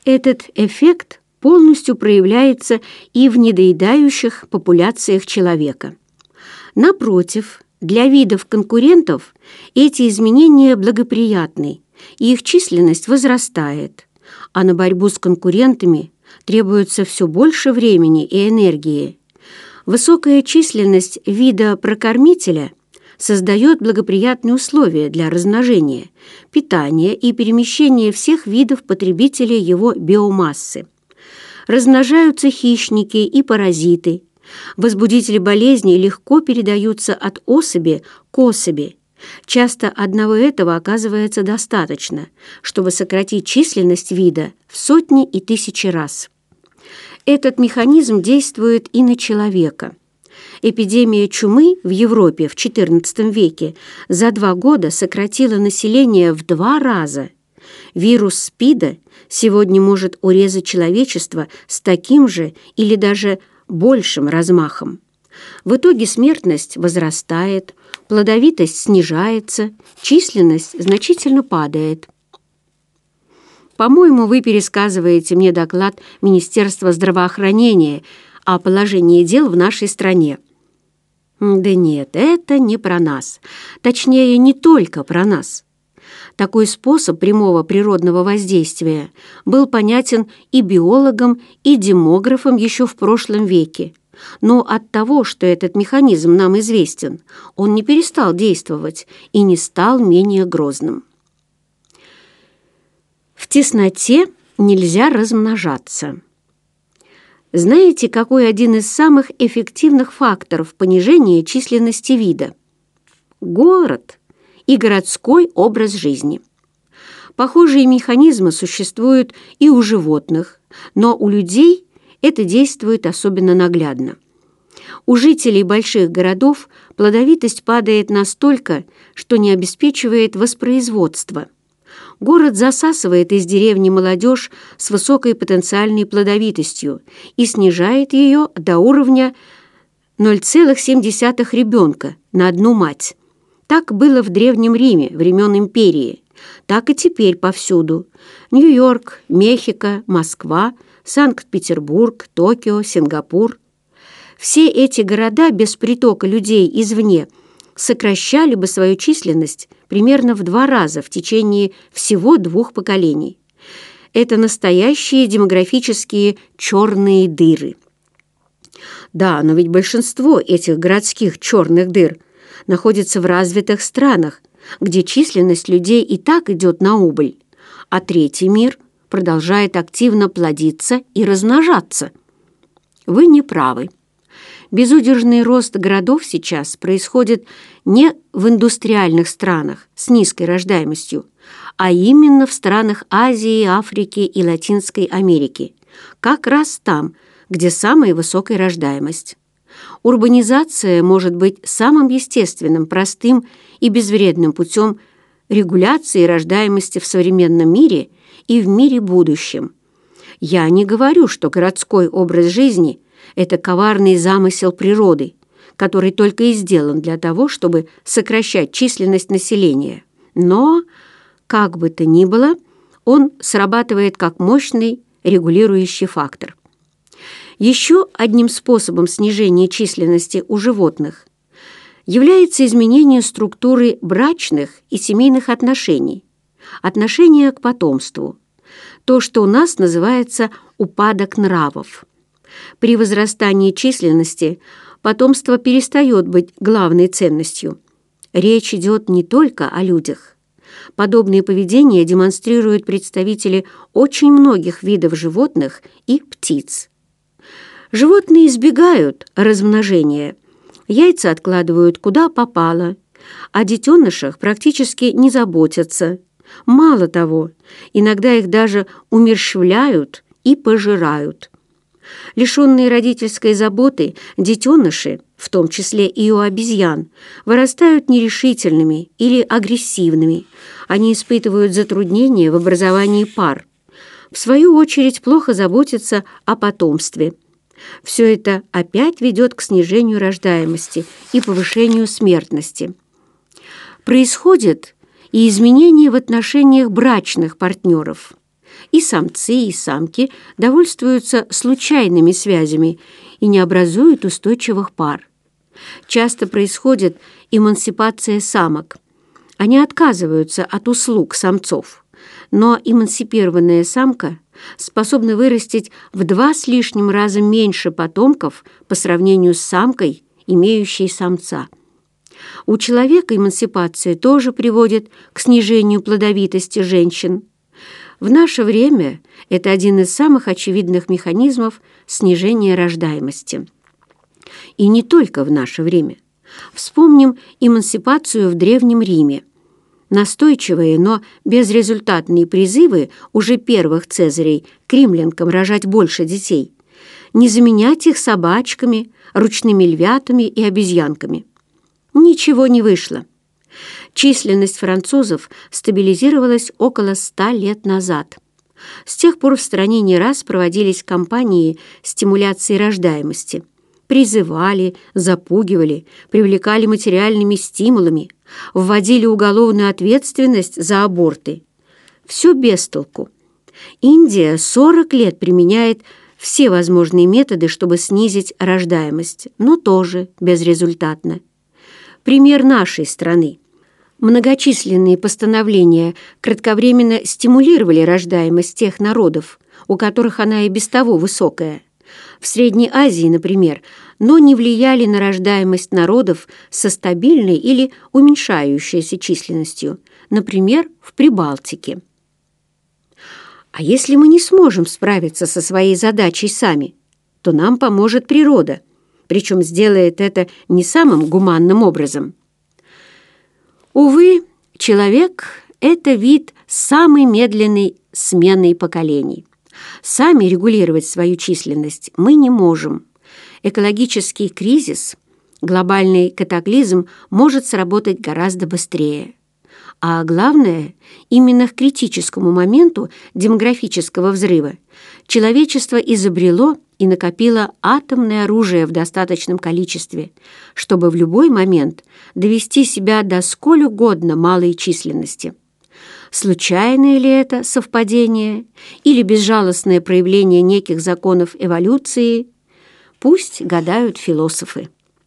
Этот эффект полностью проявляется и в недоедающих популяциях человека. Напротив, для видов конкурентов эти изменения благоприятны, и их численность возрастает, а на борьбу с конкурентами требуется все больше времени и энергии. Высокая численность вида прокормителя создает благоприятные условия для размножения, питания и перемещения всех видов потребителей его биомассы. Размножаются хищники и паразиты. Возбудители болезней легко передаются от особи к особи. Часто одного этого оказывается достаточно, чтобы сократить численность вида в сотни и тысячи раз. Этот механизм действует и на человека. Эпидемия чумы в Европе в XIV веке за 2 года сократила население в 2 раза. Вирус СПИДа сегодня может урезать человечество с таким же или даже большим размахом. В итоге смертность возрастает, плодовитость снижается, численность значительно падает. По-моему, вы пересказываете мне доклад Министерства здравоохранения о положении дел в нашей стране. Да нет, это не про нас. Точнее, не только про нас. Такой способ прямого природного воздействия был понятен и биологам, и демографам еще в прошлом веке. Но от того, что этот механизм нам известен, он не перестал действовать и не стал менее грозным. В тесноте нельзя размножаться. Знаете, какой один из самых эффективных факторов понижения численности вида? Город и городской образ жизни. Похожие механизмы существуют и у животных, но у людей это действует особенно наглядно. У жителей больших городов плодовитость падает настолько, что не обеспечивает воспроизводство. Город засасывает из деревни молодежь с высокой потенциальной плодовитостью и снижает ее до уровня 0,7 ребенка на одну мать. Так было в Древнем Риме, времен империи. Так и теперь повсюду. Нью-Йорк, Мехико, Москва, Санкт-Петербург, Токио, Сингапур. Все эти города без притока людей извне сокращали бы свою численность примерно в 2 раза в течение всего 2 поколений. Это настоящие демографические черные дыры. Да, но ведь большинство этих городских черных дыр находится в развитых странах, где численность людей и так идет на убыль, а третий мир продолжает активно плодиться и размножаться. Вы не правы. Безудержный рост городов сейчас происходит не в индустриальных странах с низкой рождаемостью, а именно в странах Азии, Африки и Латинской Америки, как раз там, где самая высокая рождаемость. Урбанизация может быть самым естественным, простым и безвредным путем регуляции рождаемости в современном мире и в мире будущем. Я не говорю, что городской образ жизни – это коварный замысел природы, который только и сделан для того, чтобы сокращать численность населения. Но, как бы то ни было, он срабатывает как мощный регулирующий фактор. Еще одним способом снижения численности у животных является изменение структуры брачных и семейных отношений, отношения к потомству, то, что у нас называется упадок нравов. При возрастании численности потомство перестает быть главной ценностью. Речь идет не только о людях. Подобное поведение демонстрируют представители очень многих видов животных и птиц. Животные избегают размножения, яйца откладывают куда попало, о детенышах практически не заботятся. Мало того, иногда их даже умерщвляют и пожирают. Лишенные родительской заботы, детеныши, в том числе и у обезьян, вырастают нерешительными или агрессивными. Они испытывают затруднения в образовании пар. В свою очередь, плохо заботятся о потомстве. Все это опять ведет к снижению рождаемости и повышению смертности. Происходит и изменения в отношениях брачных партнеров. И самцы, и самки довольствуются случайными связями и не образуют устойчивых пар. Часто происходит эмансипация самок. Они отказываются от услуг самцов, но эмансипированная самка способна вырастить в 2 с лишним раза меньше потомков по сравнению с самкой, имеющей самца. У человека эмансипация тоже приводит к снижению плодовитости женщин. В наше время это один из самых очевидных механизмов снижения рождаемости. И не только в наше время. Вспомним эмансипацию в Древнем Риме. Настойчивые, но безрезультатные призывы уже первых цезарей к римлянкам рожать больше детей, не заменять их собачками, ручными львятами и обезьянками. Ничего не вышло. Численность французов стабилизировалась около 100 лет назад. С тех пор в стране не раз проводились кампании стимуляции рождаемости. Призывали, запугивали, привлекали материальными стимулами, вводили уголовную ответственность за аборты. Все без толку. Индия 40 лет применяет все возможные методы, чтобы снизить рождаемость, но тоже безрезультатно. Пример нашей страны. Многочисленные постановления кратковременно стимулировали рождаемость тех народов, у которых она и без того высокая. В Средней Азии, например, но не влияли на рождаемость народов со стабильной или уменьшающейся численностью, например, в Прибалтике. А если мы не сможем справиться со своей задачей сами, то нам поможет природа, причем сделает это не самым гуманным образом. Увы, человек – это вид с самой медленной сменой поколений. Сами регулировать свою численность мы не можем. Экологический кризис, глобальный катаклизм может сработать гораздо быстрее. А главное, именно к критическому моменту демографического взрыва человечество изобрело и накопило атомное оружие в достаточном количестве, чтобы в любой момент довести себя до сколь угодно малой численности. Случайное ли это совпадение или безжалостное проявление неких законов эволюции, пусть гадают философы.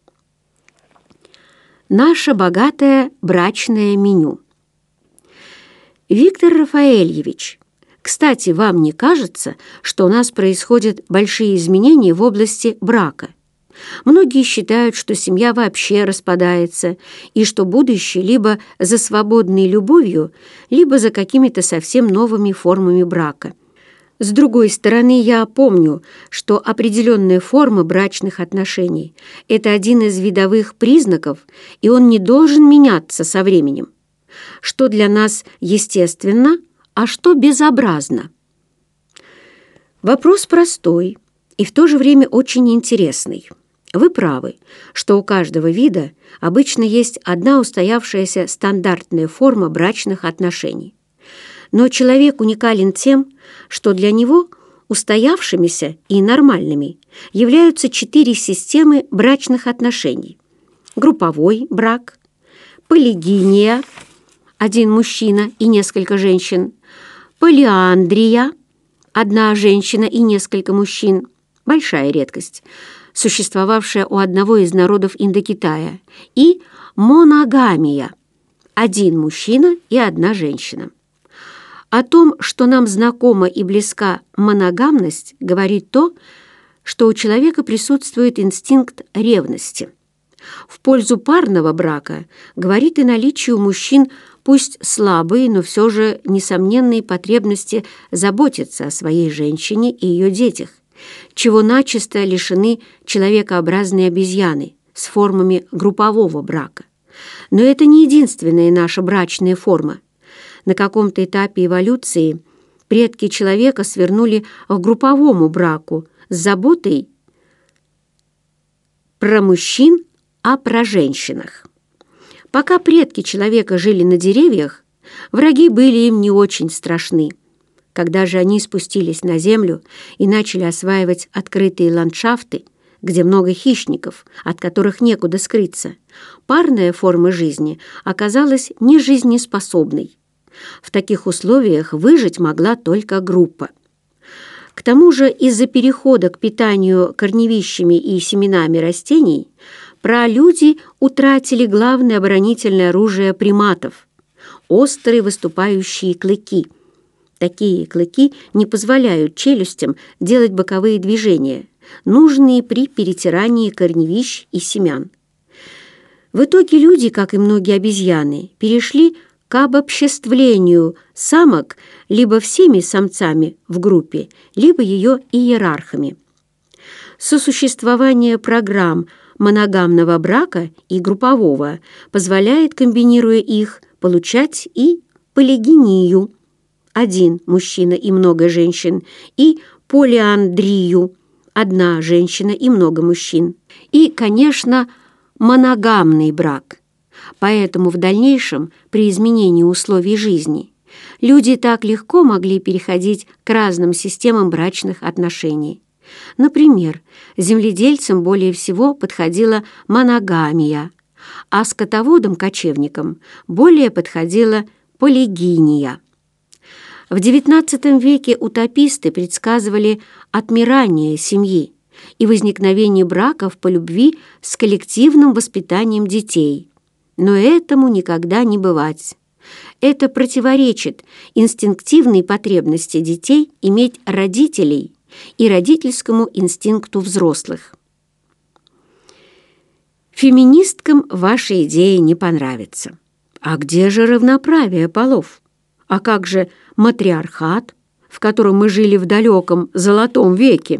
Наше богатое брачное меню. Виктор Рафаэльевич, кстати, вам не кажется, что у нас происходят большие изменения в области брака? Многие считают, что семья вообще распадается, и что будущее либо за свободной любовью, либо за какими-то совсем новыми формами брака. С другой стороны, я помню, что определенная форма брачных отношений – это один из видовых признаков, и он не должен меняться со временем. Что для нас естественно, а что безобразно? Вопрос простой и в то же время очень интересный. Вы правы, что у каждого вида обычно есть одна устоявшаяся стандартная форма брачных отношений. Но человек уникален тем, что для него устоявшимися и нормальными являются 4 системы брачных отношений. Групповой брак, полигиния – 1 мужчина и несколько женщин, полиандрия – 1 женщина и несколько мужчин, большая редкость, существовавшая у одного из народов Индокитая, и моногамия – 1 мужчина и 1 женщина. О том, что нам знакома и близка моногамность, говорит то, что у человека присутствует инстинкт ревности. В пользу парного брака говорит и наличие у мужчин пусть слабые, но все же несомненные потребности заботиться о своей женщине и ее детях, чего начисто лишены человекообразные обезьяны с формами группового брака. Но это не единственная наша брачная форма. На каком-то этапе эволюции предки человека свернули к групповому браку с заботой про мужчин, а про женщинах. Пока предки человека жили на деревьях, враги были им не очень страшны. Когда же они спустились на землю и начали осваивать открытые ландшафты, где много хищников, от которых некуда скрыться, парная форма жизни оказалась нежизнеспособной. В таких условиях выжить могла только группа. К тому же из-за перехода к питанию корневищами и семенами растений пролюди утратили главное оборонительное оружие приматов – острые выступающие клыки. Такие клыки не позволяют челюстям делать боковые движения, нужные при перетирании корневищ и семян. В итоге люди, как и многие обезьяны, перешли к обобществлению самок либо всеми самцами в группе, либо ее иерархами. Сосуществование программ моногамного брака и группового позволяет, комбинируя их, получать и полигинию – один мужчина и много женщин, и полиандрию – одна женщина и много мужчин, и, конечно, моногамный брак. Поэтому в дальнейшем, при изменении условий жизни, люди так легко могли переходить к разным системам брачных отношений. Например, земледельцам более всего подходила моногамия, а скотоводам-кочевникам более подходила полигиния. В XIX веке утописты предсказывали отмирание семьи и возникновение браков по любви с коллективным воспитанием детей. Но этому никогда не бывать. Это противоречит инстинктивной потребности детей иметь родителей и родительскому инстинкту взрослых. Феминисткам ваша идея не понравится. А где же равноправие полов? А как же матриархат, в котором мы жили в далеком Золотом веке?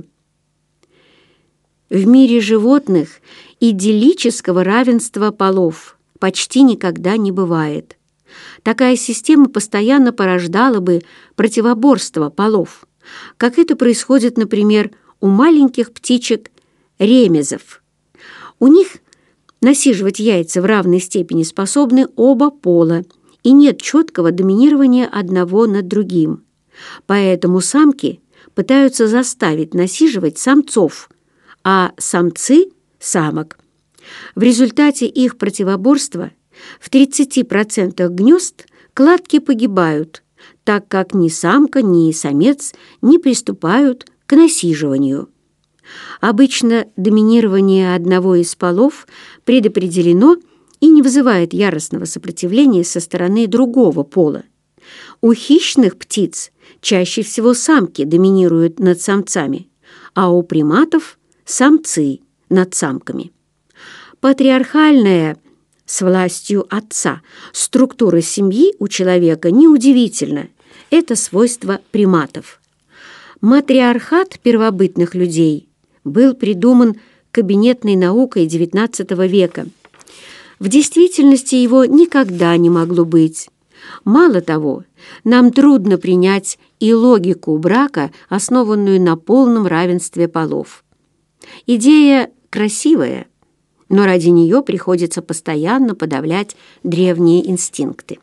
В мире животных идиллического равенства полов почти никогда не бывает. Такая система постоянно порождала бы противоборство полов, как это происходит, например, у маленьких птичек ремезов. У них насиживать яйца в равной степени способны оба пола, и нет четкого доминирования одного над другим. Поэтому самки пытаются заставить насиживать самцов, а самцы – самок. В результате их противоборства в 30% гнезд кладки погибают, так как ни самка, ни самец не приступают к насиживанию. Обычно доминирование одного из полов предопределено и не вызывает яростного сопротивления со стороны другого пола. У хищных птиц чаще всего самки доминируют над самцами, а у приматов – самцы над самками. Патриархальная, с властью отца, структура семьи у человека неудивительна. Это свойство приматов. Матриархат первобытных людей был придуман кабинетной наукой XIX века. В действительности его никогда не могло быть. Мало того, нам трудно принять и логику брака, основанную на полном равенстве полов. Идея красивая, но ради нее приходится постоянно подавлять древние инстинкты.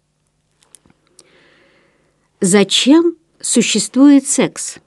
Зачем существует секс?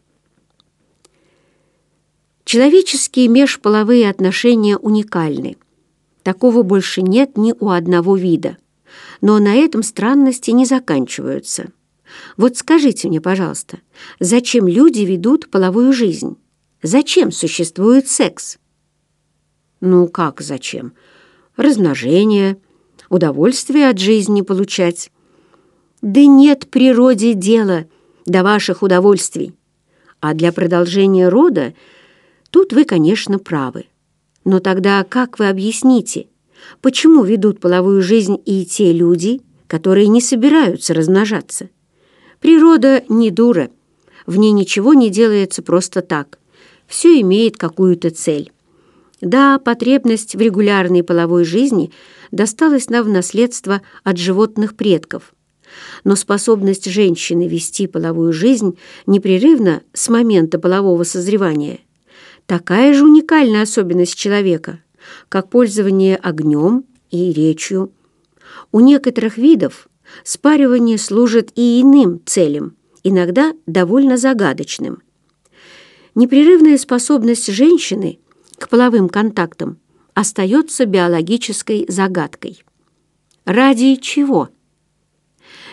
Человеческие межполовые отношения уникальны. Такого больше нет ни у одного вида. Но на этом странности не заканчиваются. Вот скажите мне, пожалуйста, зачем люди ведут половую жизнь? Зачем существует секс? Ну как зачем? Размножение, удовольствие от жизни получать. Да нет природе дела до ваших удовольствий. А для продолжения рода тут вы, конечно, правы. Но тогда как вы объясните, почему ведут половую жизнь и те люди, которые не собираются размножаться? Природа не дура, в ней ничего не делается просто так. Все имеет какую-то цель. Да, потребность в регулярной половой жизни досталась нам в наследство от животных предков. Но способность женщины вести половую жизнь непрерывно с момента полового созревания – такая же уникальная особенность человека, как пользование огнем и речью. У некоторых видов спаривание служит и иным целям, иногда довольно загадочным. Непрерывная способность женщины к половым контактам остается биологической загадкой. Ради чего?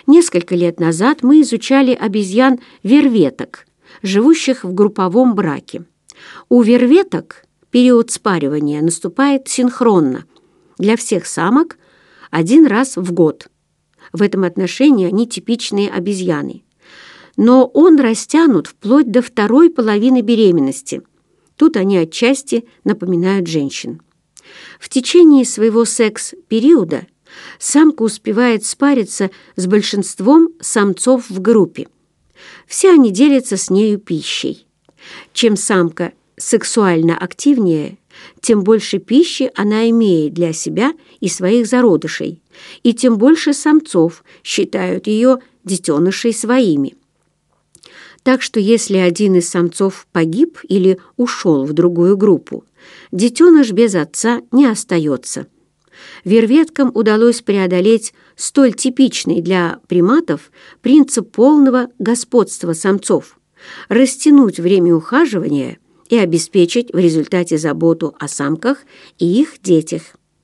Несколько лет назад мы изучали обезьян-верветок, живущих в групповом браке. У верветок период спаривания наступает синхронно. Для всех самок один раз в год. В этом отношении они типичные обезьяны. Но он растянут вплоть до второй половины беременности. Тут они отчасти напоминают женщин. В течение своего секс-периода самка успевает спариться с большинством самцов в группе. Все они делятся с нею пищей. Чем самка сексуально активнее, тем больше пищи она имеет для себя и своих зародышей, и тем больше самцов считают ее детенышей своими. Так что если один из самцов погиб или ушел в другую группу, детеныш без отца не остается. Верветкам удалось преодолеть столь типичный для приматов принцип полного господства самцов, растянуть время ухаживания и обеспечить в результате заботу о самках и их детях.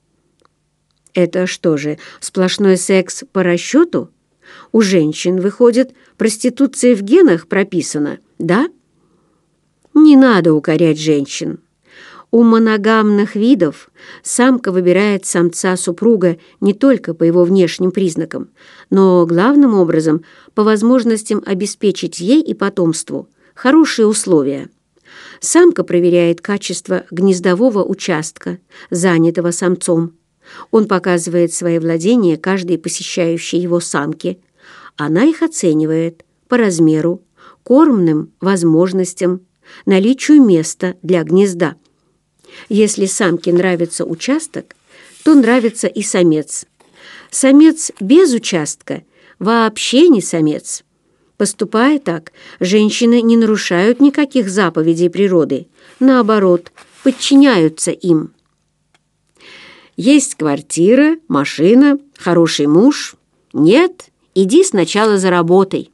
Это что же, сплошной секс по расчету? У женщин, выходит, проституция в генах прописана, да? Не надо укорять женщин. У моногамных видов самка выбирает самца-супруга не только по его внешним признакам, но главным образом по возможностям обеспечить ей и потомству хорошие условия. Самка проверяет качество гнездового участка, занятого самцом. Он показывает свои владения каждой посещающей его самке. Она их оценивает по размеру, кормным возможностям, наличию места для гнезда. Если самке нравится участок, то нравится и самец. Самец без участка вообще не самец. Поступая так, женщины не нарушают никаких заповедей природы, наоборот, подчиняются им. Есть квартира, машина, хороший муж. Нет, иди сначала заработай.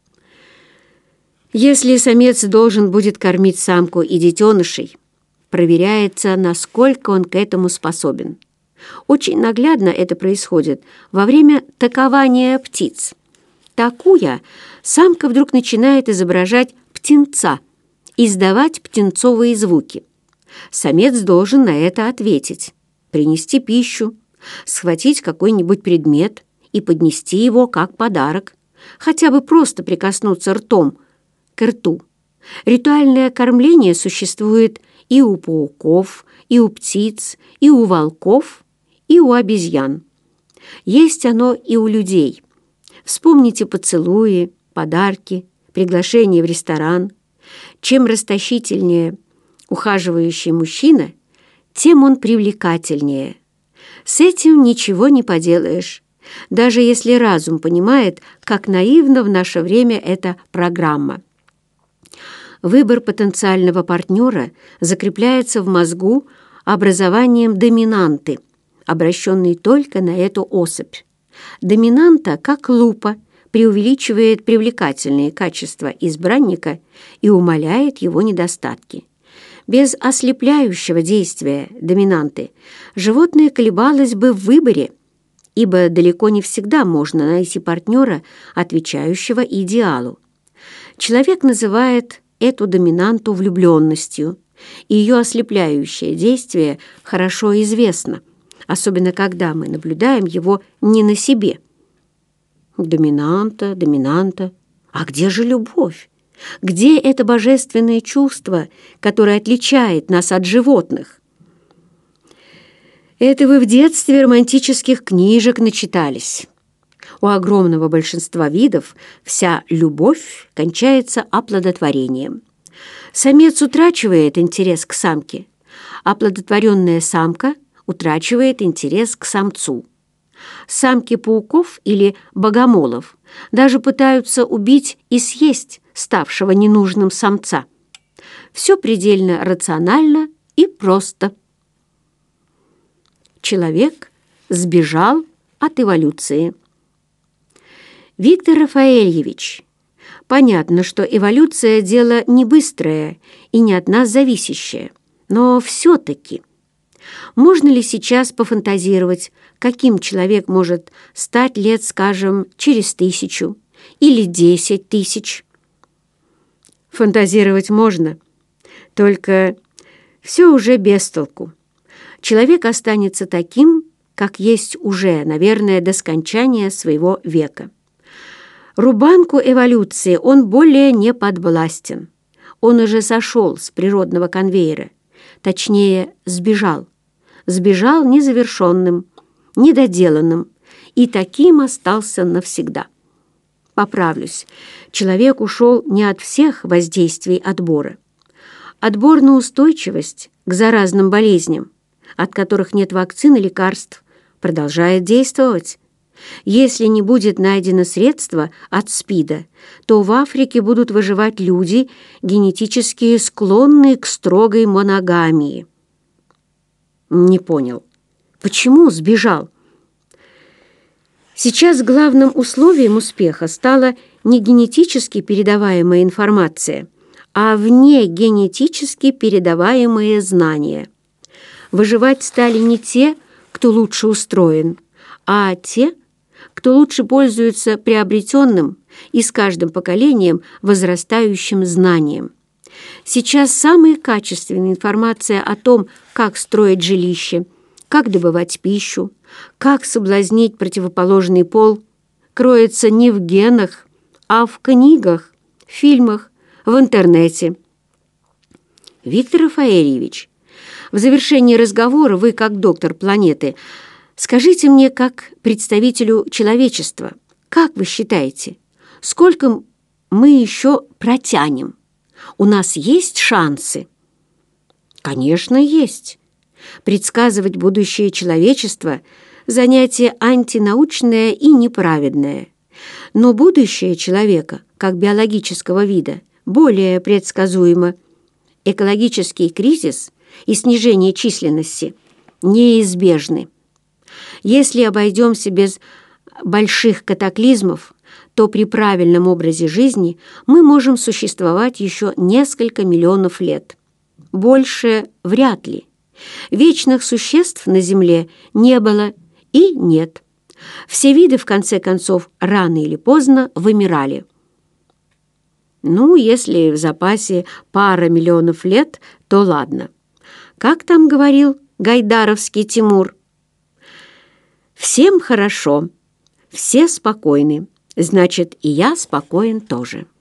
Если самец должен будет кормить самку и детенышей, проверяется, насколько он к этому способен. Очень наглядно это происходит во время такования птиц. Такуя, самка вдруг начинает изображать птенца, издавать птенцовые звуки. Самец должен на это ответить, принести пищу, схватить какой-нибудь предмет и поднести его как подарок, хотя бы просто прикоснуться ртом к рту. Ритуальное кормление существует и у пауков, и у птиц, и у волков, и у обезьян. Есть оно и у людей. Вспомните поцелуи, подарки, приглашения в ресторан. Чем расточительнее ухаживающий мужчина, тем он привлекательнее. С этим ничего не поделаешь, даже если разум понимает, как наивна в наше время эта программа. Выбор потенциального партнера закрепляется в мозгу образованием доминанты, обращенной только на эту особь. Доминанта, как лупа, преувеличивает привлекательные качества избранника и умаляет его недостатки. Без ослепляющего действия доминанты животное колебалось бы в выборе, ибо далеко не всегда можно найти партнера, отвечающего идеалу. Человек называет эту доминанту влюбленностью, и ее ослепляющее действие хорошо известно, особенно когда мы наблюдаем его не на себе. Доминанта, доминанта. А где же любовь? Где это божественное чувство, которое отличает нас от животных? Это вы в детстве романтических книжек начитались. У огромного большинства видов вся любовь кончается оплодотворением. Самец утрачивает интерес к самке, оплодотворенная самка утрачивает интерес к самцу. Самки пауков или богомолов даже пытаются убить и съесть ставшего ненужным самца. Все предельно рационально и просто. Человек сбежал от эволюции. Виктор Рафаэльевич, понятно, что эволюция – дело не быстрое и не от нас зависящее, но все-таки Можно ли сейчас пофантазировать, каким человек может стать лет, скажем, через 1000 или 10 000? Фантазировать можно, только все уже без толку. Человек останется таким, как есть уже, наверное, до скончания своего века. Рубанку эволюции он более не подвластен. Он уже сошел с природного конвейера, точнее, сбежал. Сбежал незавершенным, недоделанным, и таким остался навсегда. Поправлюсь, человек ушел не от всех воздействий отбора. Отбор на устойчивость к заразным болезням, от которых нет вакцин и лекарств, продолжает действовать. Если не будет найдено средство от СПИДа, то в Африке будут выживать люди, генетически склонные к строгой моногамии. Не понял, почему сбежал? Сейчас главным условием успеха стала не генетически передаваемая информация, а внегенетически передаваемые знания. Выживать стали не те, кто лучше устроен, а те, кто лучше пользуется приобретенным и с каждым поколением возрастающим знанием. Сейчас самая качественная информация о том, как строить жилище, как добывать пищу, как соблазнить противоположный пол, кроется не в генах, а в книгах, фильмах, в интернете. Виктор Рафаэльевич, в завершении разговора вы, как доктор планеты, скажите мне, как представителю человечества, как вы считаете, сколько мы еще протянем? У нас есть шансы? Конечно, есть. Предсказывать будущее человечества – занятие антинаучное и неправедное. Но будущее человека, как биологического вида, более предсказуемо. Экологический кризис и снижение численности неизбежны. Если обойдемся без больших катаклизмов, то при правильном образе жизни мы можем существовать еще несколько миллионов лет. Больше вряд ли. Вечных существ на Земле не было и нет. Все виды, в конце концов, рано или поздно вымирали. Ну, если в запасе пара миллионов лет, то ладно. Как там говорил гайдаровский Тимур? Всем хорошо, все спокойны, значит, и я спокоен тоже.